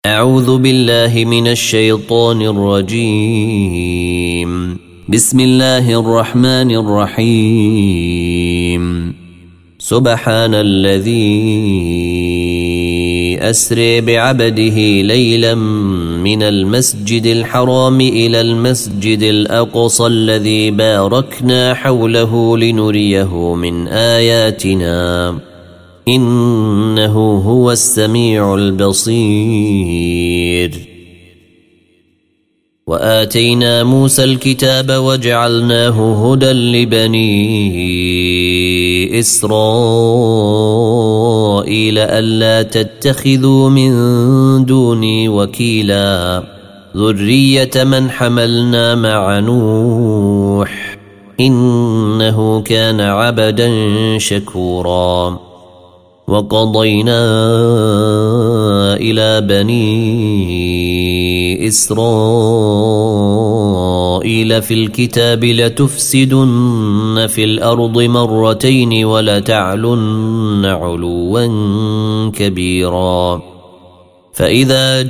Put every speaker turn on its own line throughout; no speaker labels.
أعوذ بالله من الشيطان الرجيم. بسم الله الرحمن الرحيم. سبحان الذي أسري بعبده ليلا من المسجد الحرام إلى المسجد الأقصى الذي باركنا حوله لنريه من آياتنا إنه هو السميع البصير. وآتينا موسى الكتاب وجعلناه هدى لبني إسرائيل ألا تتخذوا من دوني وكيلا ذرية من حملنا مع نوح إنه كان عبدا شكورا. وقضينا إلى بني إسرائيل في الكتاب لتفسدن في الأرض مرتين ولتعلن علوا كبيرا. فإذا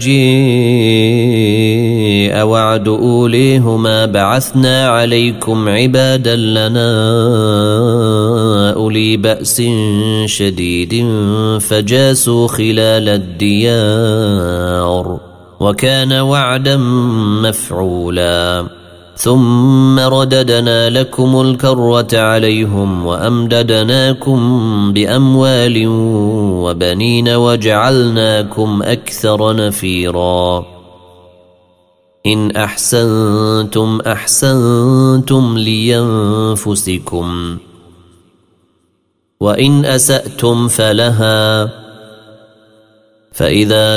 جاء وعد أوليهما بعثنا عليكم عبادا لنا أولي بأس شديد فجاسوا خلال الديار وكان وعدا مفعولا. ثم رددنا لكم الكرة عليهم وأمددناكم بأموال وبنين وجعلناكم أكثر نفيرا. إن أحسنتم أحسنتم لأنفسكم وإن أسأتم فلها. فإذا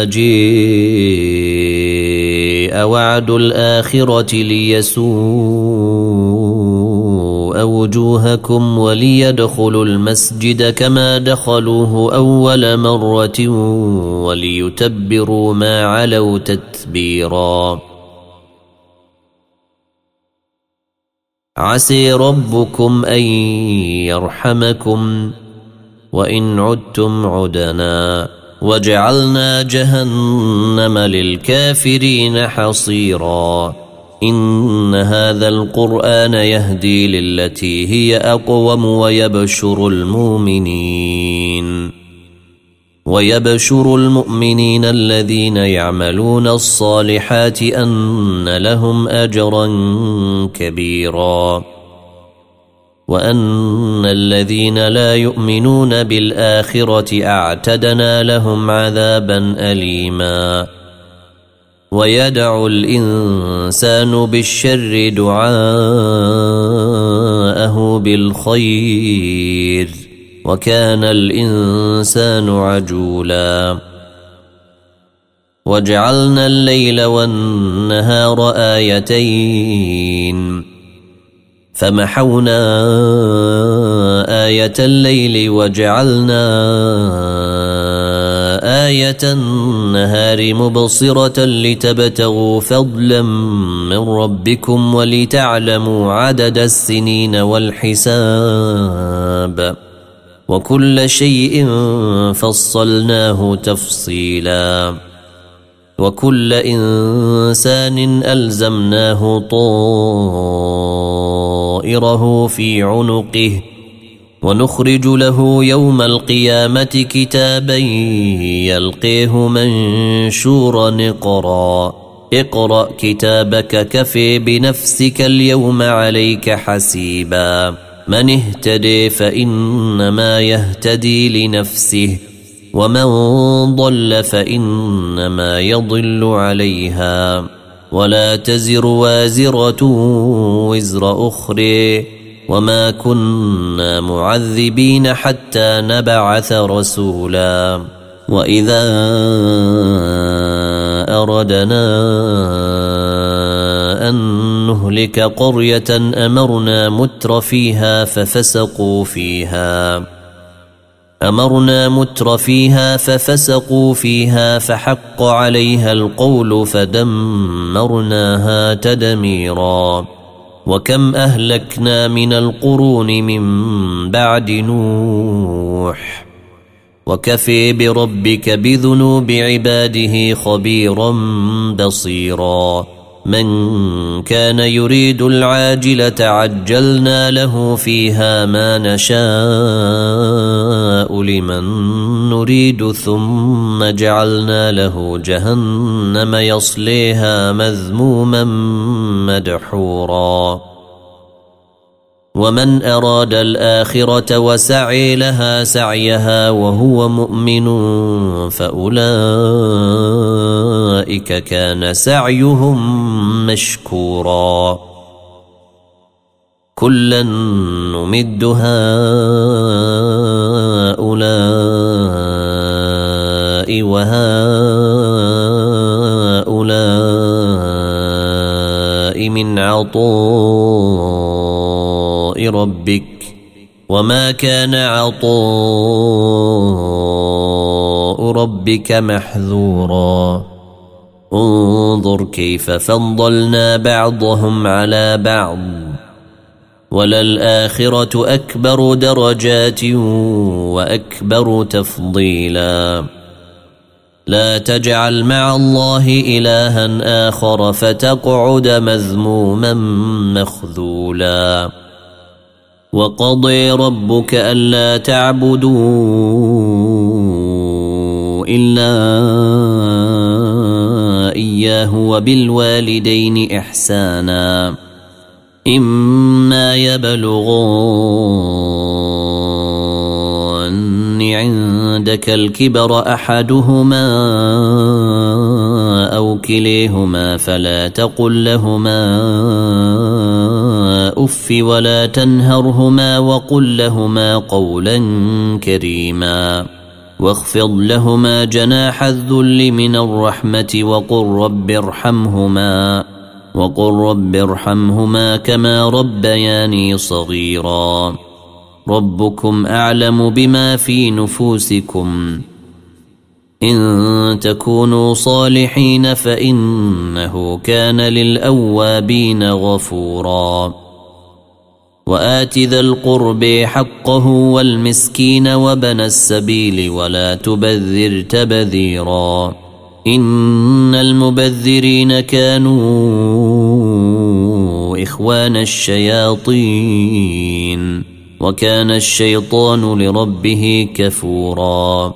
جاء وعد الآخرة ليسوء وجوهكم وليدخلوا المسجد كما دخلوه أول مرة وليتبروا ما علوا تتبيرا. عسى ربكم أن يرحمكم وإن عدتم عدنا وجعلنا جهنم للكافرين حصيرا. إن هذا القرآن يهدي للتي هي أقوم ويبشر المؤمنين الذين يعملون الصالحات أن لهم أجرا كبيرا وأن الذين لا يؤمنون بالآخرة أعتدنا لهم عذابا أليما. ويدعو الإنسان بالشر دعاءه بالخير وكان الإنسان عجولا. وجعلنا الليل والنهار آيتين فمحونا آية الليل وجعلنا آية النهار مبصرة لتبتغوا فضلا من ربكم ولتعلموا عدد السنين والحساب وكل شيء فصلناه تفصيلا. وكل إنسان ألزمناه طائره في عنقه ونخرج له يوم القيامة كتابا يلقيه منشورا اقرأ كتابك كفي بنفسك اليوم عليك حسيبا. من اهتدي فإنما يهتدي لنفسه ومن ضل فإنما يضل عليها ولا تزر وازرة وزر أخرى وما كنا معذبين حتى نبعث رسولا. وإذا أردنا أن نهلك قرية أمرنا متر فيها ففسقوا فيها فحق عليها القول فدمرناها تدميرا. وكم أهلكنا من القرون من بعد نوح وكفي بربك بذنوب عباده خبيرا بصيرا من كان يريد العاجلة عجلنا له فيها ما نشاء لمن نريد ثم جعلنا له جهنم يصليها مذموما مدحورا ومن أراد الآخرة وسعي لها سعيها وهو مؤمن فأولئك كان سعيهم مشكورا كلا نمد هؤلاء وهؤلاء من عطاء ربك وما كان عطاء ربك محذورا انظر كيف فضلنا بعضهم على بعض وللآخرة أكبر درجات وأكبر تفضيلا لا تجعل مع الله إلها آخر فتقعد مذموما مخذولا وقضي ربك ألا تعبدوا إلا إياه وبالوالدين إحسانا إما يبلغن عندك الكبر أحدهما أو كليهما فلا تقل لهما أف ولا تنهرهما وقل لهما قولا كريما واخفض لهما جناح الذل من الرحمة وقل رب ارحمهما كما ربياني صغيرا ربكم أعلم بما في نفوسكم إن تكونوا صالحين فإنه كان للأوابين غفورا وآت ذا القرب حقه والمسكين وابن السبيل ولا تبذر تبذيرا إن المبذرين كانوا إخوان الشياطين وكان الشيطان لربه كفورا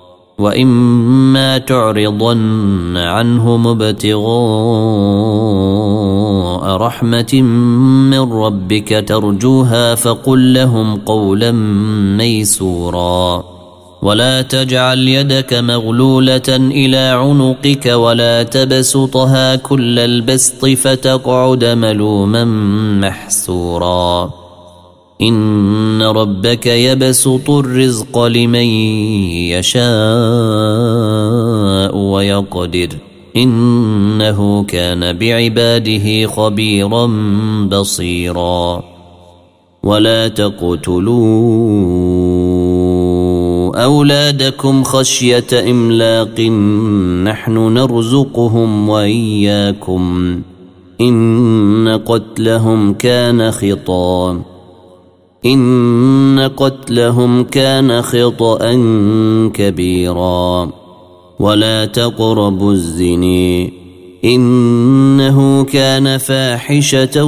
وإما تعرضن عنهم ابتغاء رحمة من ربك ترجوها فقل لهم قولا ميسورا ولا تجعل يدك مغلولة إلى عنقك ولا تبسطها كل البسط فتقعد ملوما محسورا إن ربك يبسط الرزق لمن يشاء ويقدر إنه كان بعباده خبيرا بصيرا ولا تقتلوا أولادكم خشية إملاق نحن نرزقهم وإياكم إن قتلهم كان خطأ كبيرا ولا تقربوا الزنا إنه كان فاحشة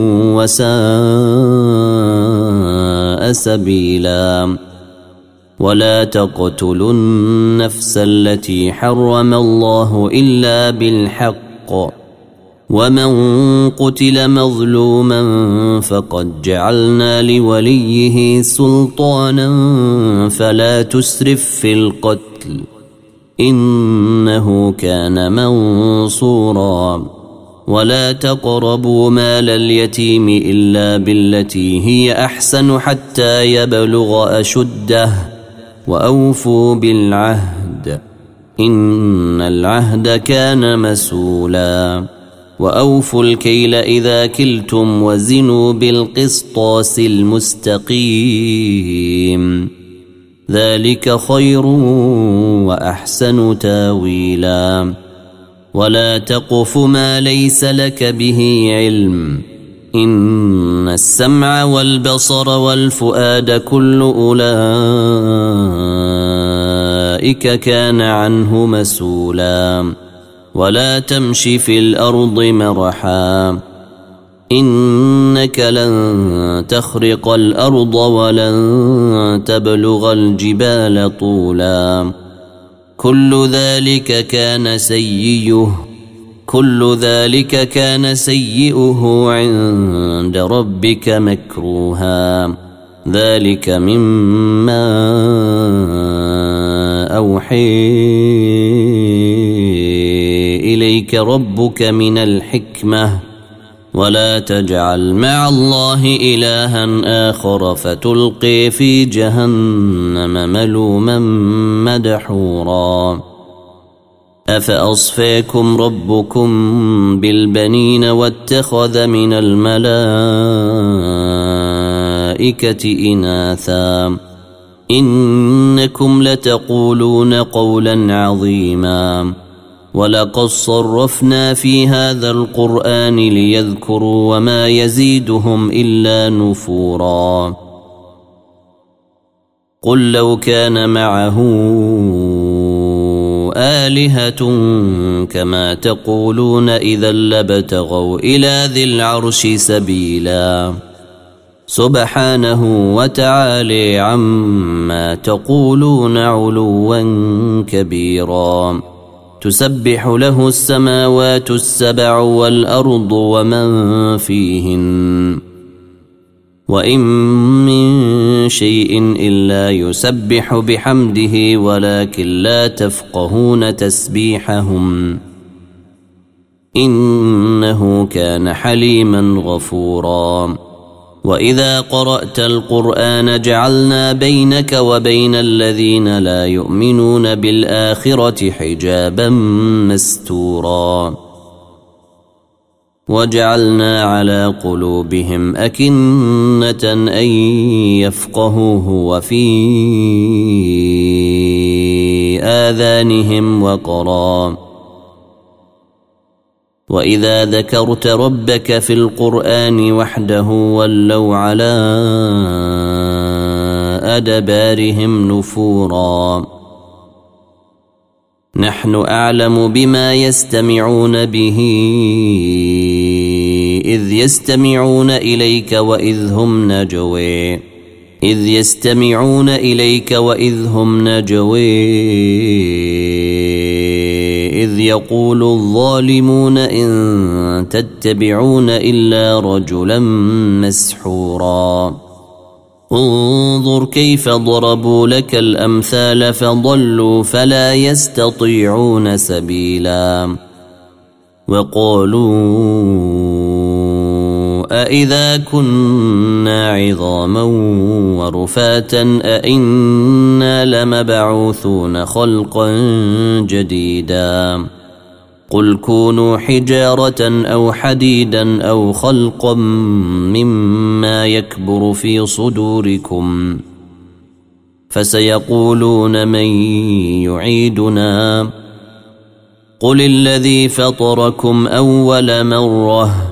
وساء سبيلا ولا تقتلوا النفس التي حرم الله إلا بالحق ومن قتل مظلوما فقد جعلنا لوليه سلطانا فلا تسرف في القتل إنه كان منصورا ولا تقربوا مال اليتيم إلا بالتي هي أحسن حتى يبلغ أشده وأوفوا بالعهد إن العهد كان مسؤولا وأوفوا الكيل إذا كلتم وزنوا بالقسطاس المستقيم ذلك خير وأحسن تاويلا ولا تقف ما ليس لك به علم إن السمع والبصر والفؤاد كل أولئك أولئك كان عنه مسؤولا ولا تمش في الأرض مرحا إنك لن تخرق الأرض ولن تبلغ الجبال طولا كل ذلك كان سيئه عند ربك مكروها ذلك مما أوحي إليك ربك من الحكمة ولا تجعل مع الله إلها آخر فتلقي في جهنم ملوما مدحورا أفأصفاكم ربكم بالبنين واتخذ من الملائكة إناثا إنكم لتقولون قولا عظيما ولقد صرفنا في هذا القرآن ليذكروا وما يزيدهم إلا نفورا قل لو كان معه آلهة كما تقولون إذا لابتغوا إلى ذي العرش سبيلا سبحانه وتعالى عما تقولون علوا كبيرا تسبح له السماوات السبع والأرض ومن فيهن وإن من شيء إلا يسبح بحمده ولكن لا تفقهون تسبيحهم إنه كان حليما غفورا وإذا قرأت القرآن جعلنا بينك وبين الذين لا يؤمنون بالآخرة حجابا مستورا وجعلنا على قلوبهم أكنة أن يفقهوه وفي آذانهم وقرا وإذا ذكرت ربك في القرآن وحده ولوا على أدبارهم نفورا نحن أعلم بما يستمعون به إذ يستمعون إليك وإذ هم نجوي إذ يقول الظالمون إن تتبعون إلا رجلا مسحورا انظر كيف ضربوا لك الأمثال فضلوا فلا يستطيعون سبيلا وقالوا أإذا كنا عظاما ورفاتا أإنا لمبعوثون خلقا جديدا قل كونوا حجارة أو حديدا أو خلقا مما يكبر في صدوركم فسيقولون من يعيدنا قل الذي فطركم أول مرة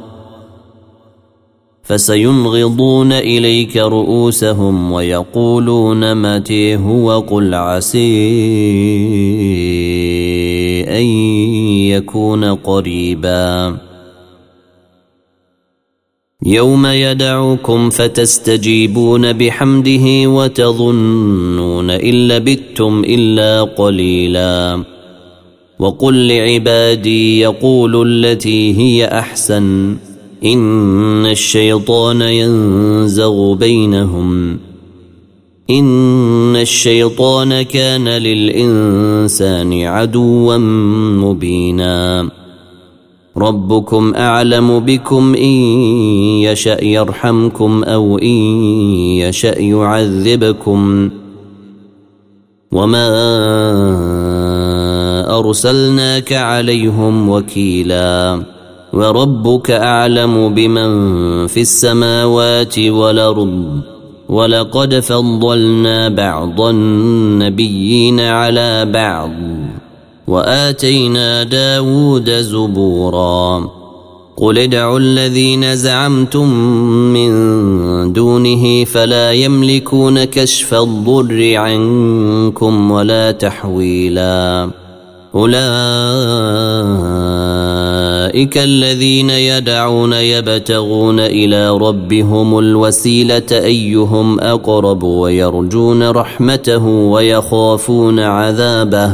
فسينغضون إليك رؤوسهم ويقولون متى هو قل عسى أن يكون قريبا يوم يدعوكم فتستجيبون بحمده وتظنون إن لبثتم إلا قليلا وقل لعبادي يقولوا التي هي أحسن إن الشيطان ينزغ بينهم إن الشيطان كان للإنسان عدوا مبينا ربكم أعلم بكم إن يشأ يرحمكم أو إن يشأ يعذبكم وما أرسلناك عليهم وكيلا وربك أعلم بمن في السماوات والأرض ولقد فضلنا بعض النبيين على بعض وآتينا داود زبورا قل ادعوا الذين زعمتم من دونه فلا يملكون كشف الضر عنكم ولا تحويلا أولئك الذين يدعون يبتغون إلى ربهم الوسيلة أيهم أقرب ويرجون رحمته ويخافون عذابه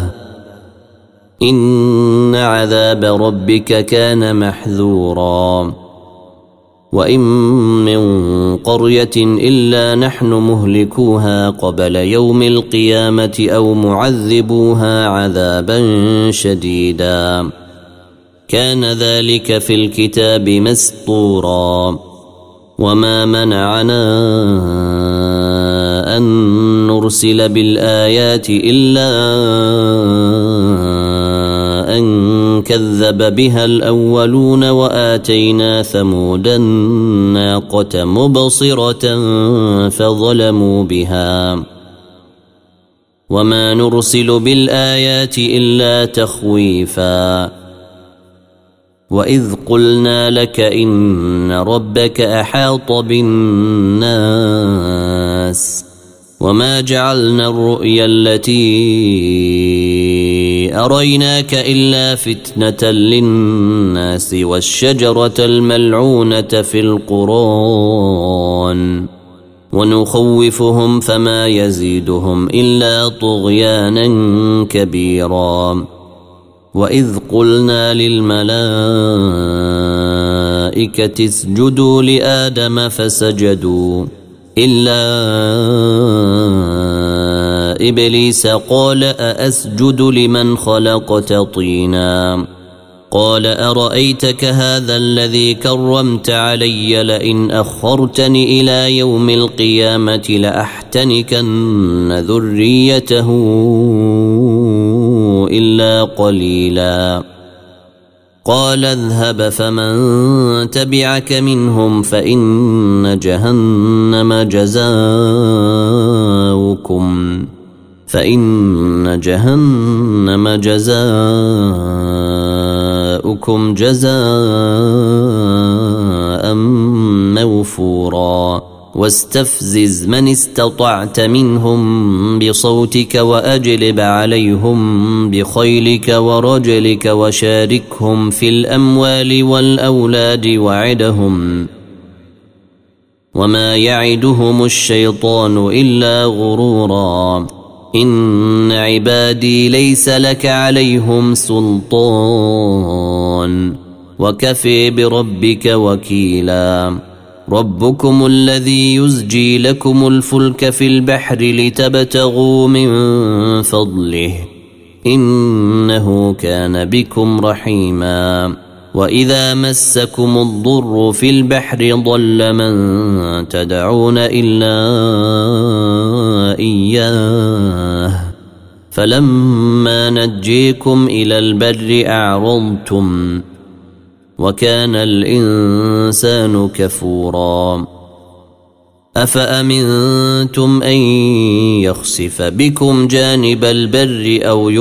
إن عذاب ربك كان محذورا وإن من قرية إلا نحن مهلكوها قبل يوم القيامة أو معذبوها عذابا شديدا كان ذلك في الكتاب مسطورا وما منعنا أن نرسل بالآيات إلا أن كذب بها الأولون وآتينا ثمود الناقة مبصرة فظلموا بها وما نرسل بالآيات إلا تخويفا وإذ قلنا لك إن ربك أحاط بالناس وما جعلنا الرؤيا التي أريناك إلا فتنة للناس والشجرة الملعونة في القرآن ونخوفهم فما يزيدهم إلا طغيانا كبيرا وإذ قلنا للملائكة اسجدوا لآدم فسجدوا إلا إبليس قال أأسجد لمن خلقت طينا قال أرأيتك هذا الذي كرمت علي لئن أخرتني إلى يوم القيامة لأحتنكن ذريته إلا قليلا قال اذهب فمن تبعك منهم فإن جهنم جزاؤكم جزاء موفورا واستفزز من استطعت منهم بصوتك وأجلب عليهم بخيلك ورجلك وشاركهم في الأموال والأولاد وعدهم وما يعدهم الشيطان إلا غرورا إن عبادي ليس لك عليهم سلطان وكفي بربك وكيلا ربكم الذي يزجي لكم الفلك في البحر لتبتغوا من فضله إنه كان بكم رحيما وإذا مسكم الضر في البحر ضل من تدعون إلا إياه فلما نجيكم إلى البر أعرضتم وكان الإنسان كفورا أفأمنتم أن يخسف بكم جانب البر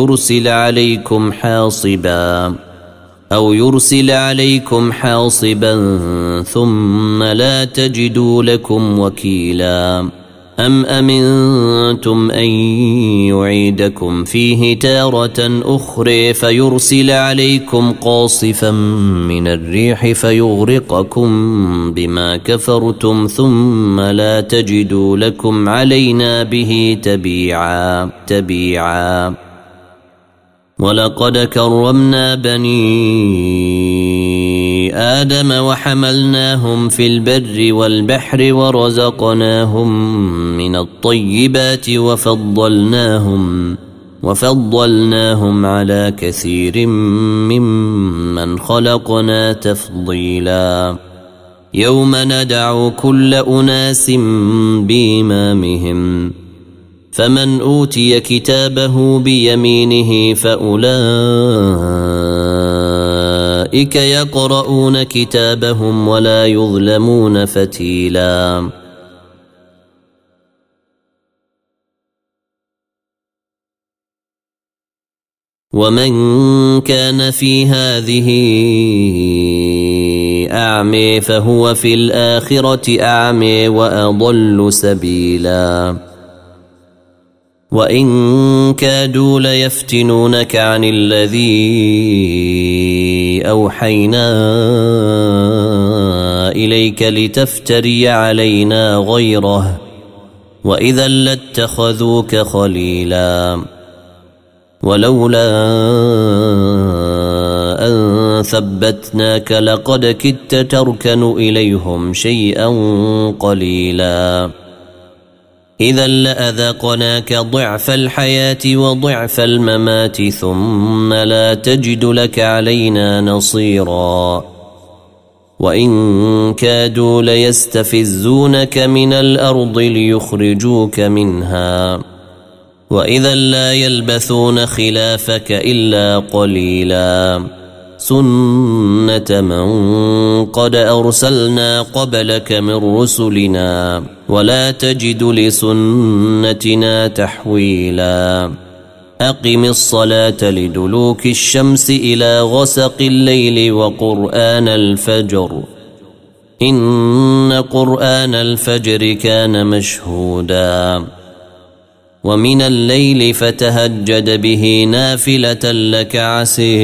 أو يرسل عليكم حاصبا ثم لا تجدوا لكم وكيلا أم أمنتم أن يعيدكم فيه تارة أخرى فيرسل عليكم قاصفا من الريح فيغرقكم بما كفرتم ثم لا تجدوا لكم علينا به تبيعا ولقد كرمنا بني آدم وحملناهم في البر والبحر ورزقناهم من الطيبات وفضلناهم على كثير ممن خلقنا تفضيلا يوم ندعو كل أناس بإمامهم فمن أوتي كتابه بيمينه فأولئك يقرؤون كتابهم ولا يظلمون فتيلا ومن كان في هذه أعمي فهو في الآخرة أعمي وأضل سبيلا وإن كادوا ليفتنونك عن الذي أوحينا إليك لتفتري علينا غيره وإذا لاتخذوك خليلا ولولا أن ثبتناك لقد كدت تركن إليهم شيئا قليلا إذا لأذقناك ضعف الحياة وضعف الممات ثم لا تجد لك علينا نصيرا وإن كادوا ليستفزونك من الأرض ليخرجوك منها وإذا لا يلبثون خلافك إلا قليلا سنة من قد أرسلنا قبلك من رسلنا ولا تجد لسنتنا تحويلا أقم الصلاة لدلوك الشمس إلى غسق الليل وقرآن الفجر إن قرآن الفجر كان مشهودا ومن الليل فتهجد به نافلة لك عسى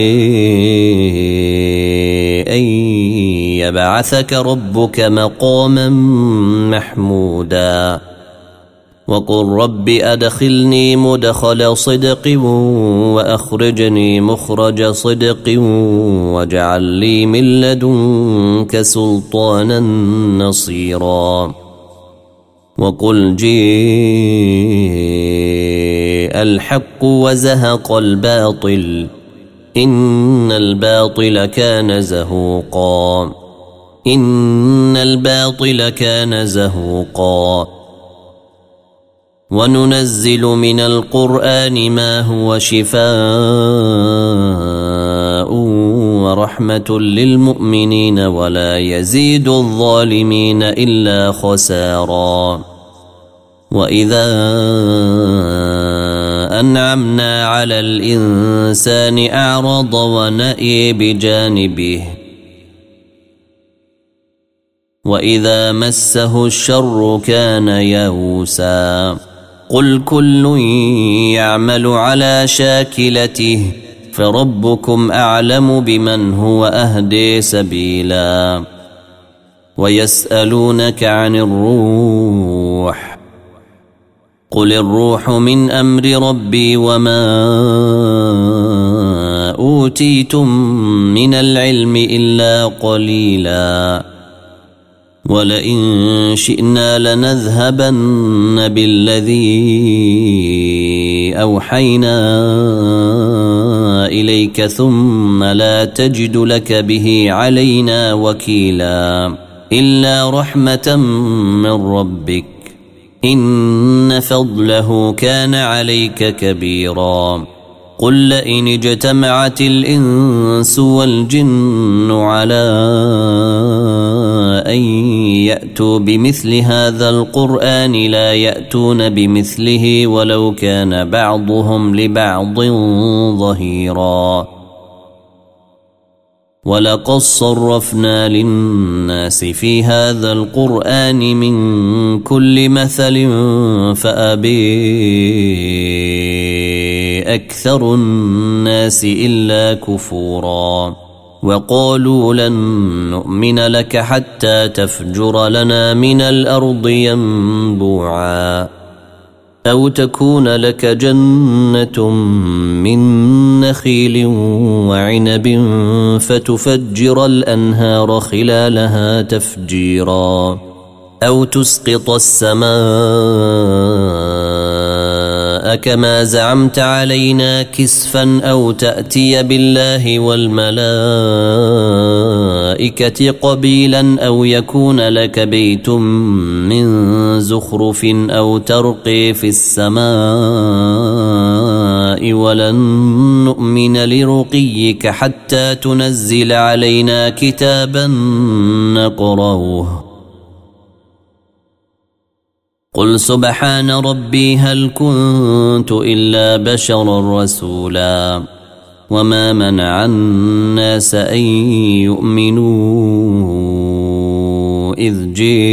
أن يبعثك ربك مقاما محمودا وقل رب أدخلني مدخل صدق وأخرجني مخرج صدق واجعل لي من لدنك سلطانا نصيرا وقل جاء الحق وزهق الباطل إن الباطل كان زهوقا إن الباطل كان زهوقا وننزل من القرآن ما هو شفاء ورحمة للمؤمنين ولا يزيد الظالمين إلا خسارا وإذا أنعمنا على الإنسان أعرض ونأي بجانبه وإذا مسه الشر كان يئوسا قل كل يعمل على شاكلته فربكم أعلم بمن هو أهدي سبيلا ويسألونك عن الروح قل الروح من أمر ربي وما أوتيتم من العلم إلا قليلا ولئن شئنا لنذهبن بالذي أوحينا إليك ثم لا تجد لك به علينا وكيلا إلا رحمة من ربك إن فضله كان عليك كبيرا قل لئن اجتمعت الإنس والجن على أن يأتوا بمثل هذا القرآن لا يأتون بمثله ولو كان بعضهم لبعض ظهيرا ولقد صرفنا للناس في هذا القرآن من كل مثل فأبي أكثر الناس إلا كفورا وقالوا لن نؤمن لك حتى تفجر لنا من الأرض ينبوعا أو تكون لك جنة من نخيل وعنب فتفجر الأنهار خلالها تفجيرا أو تسقط السماء كما زعمت علينا كسفا أو تأتي بالله والملائكة قبيلا أو يكون لك بيت من زخرف أو ترقي في السماء ولن نؤمن لرقيك حتى تنزل علينا كتابا نقرأه قل سبحان ربي هل كنت إلا بشرا رسولا وما منع الناس أن يؤمنوا إذ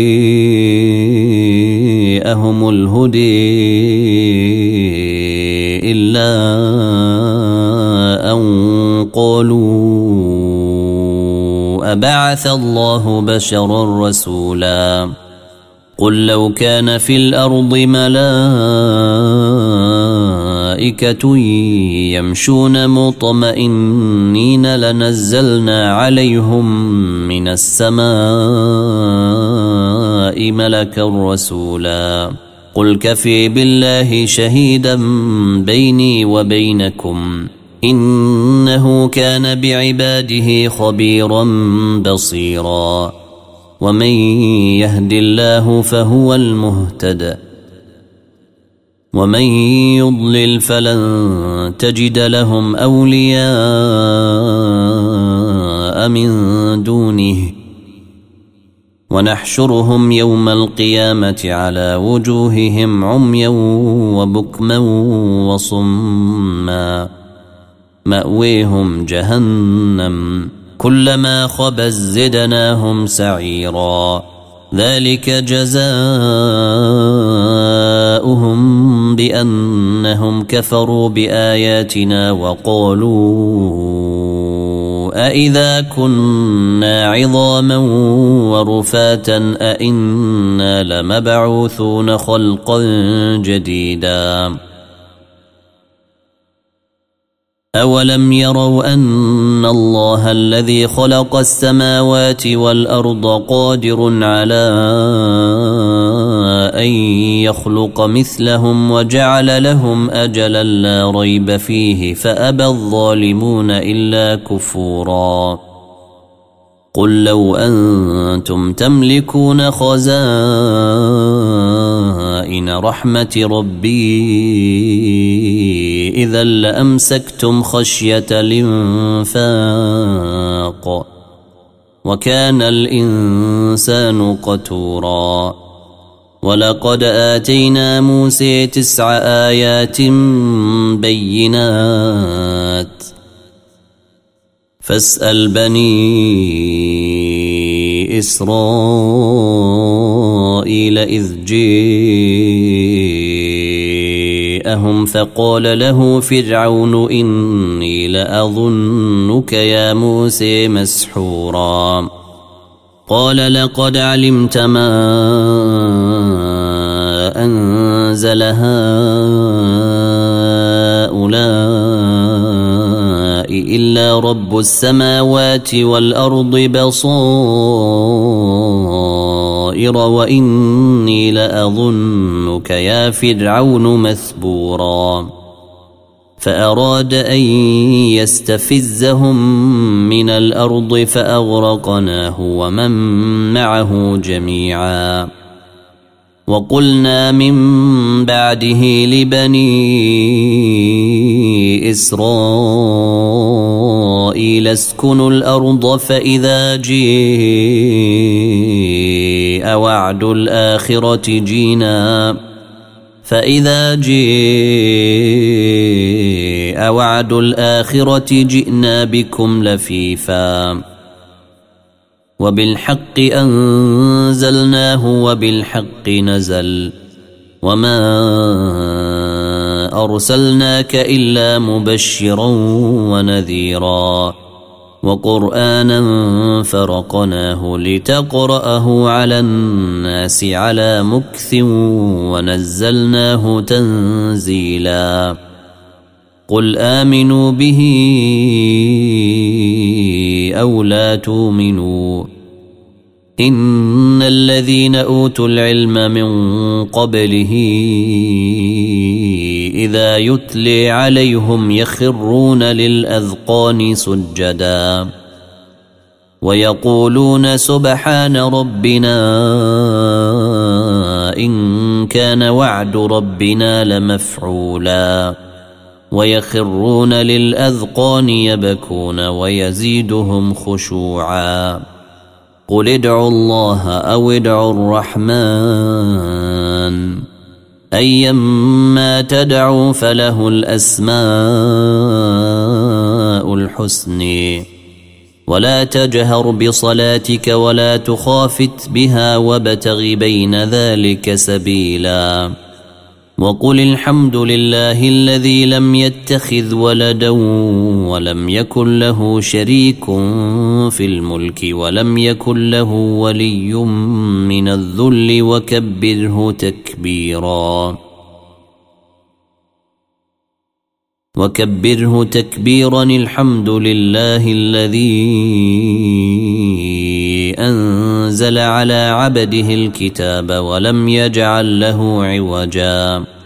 جاءهم الهدى إلا أن قالوا أبعث الله بشرا رسولا قل لو كان في الأرض ملائكة يمشون مطمئنين لنزلنا عليهم من السماء ملكا رسولا قل كفي بالله شهيدا بيني وبينكم إنه كان بعباده خبيرا بصيرا ومن يهد الله فهو المهتد ومن يضلل فلن تجد لهم أولياء من دونه ونحشرهم يوم القيامة على وجوههم عميا وبكما وصما مأويهم جهنم كلما خبت زدناهم سعيرا ذلك جزاؤهم بأنهم كفروا بآياتنا وقالوا أإذا كنا عظاما ورفاتا أإنا لمبعوثون خلقا جديدا أولم يروا أن الله الذي خلق السماوات والأرض قادر على أن يخلق مثلهم وجعل لهم أجلا لا ريب فيه فأبى الظالمون إلا كفورا قل لو أنتم تملكون خزائن رحمة ربي إذا لأمسكتم خشية الإنفاق وكان الإنسان قتورا ولقد آتينا موسى 9 آيات بينات فاسأل بني إسرائيل إذ جاءهم فقال له فرعون إني لأظنك يا موسى مسحورا قال لقد علمت ما أنزل هؤلاء إلا رب السماوات والأرض بصائر وإني لأظنك يا فرعون مثبورا فأراد أن يستفزهم من الأرض فأغرقناه ومن معه جميعا وقلنا من بعده لبني إسرائيل اسكنوا الأرض فإذا جاء وعد الآخرة جئنا بكم لفيفا وبالحق أنزلناه وبالحق نزل وما أرسلناك إلا مبشرا ونذيرا وقرآنا فرقناه لتقرأه على الناس على مكث ونزلناه تنزيلا قل آمنوا به أو لا تؤمنوا إن الذين أوتوا العلم من قبله إذا يتلي عليهم يخرون للأذقان سجدا ويقولون سبحان ربنا إن كان وعد ربنا لمفعولا ويخرون للأذقان يبكون ويزيدهم خشوعا قل ادعوا الله أو ادعوا الرحمن أيما تدعوا فله الأسماء الأسماء الحسن ولا تجهر بصلاتك ولا تخافت بها وابتغ بين ذلك سبيلا وقل الحمد لله الذي لم يتخذ ولدا ولم يكن له شريك في الملك ولم يكن له ولي من الذل وكبره تكبيرا الحمد لله الذي أنزل على عبده الكتاب ولم يجعل له عوجا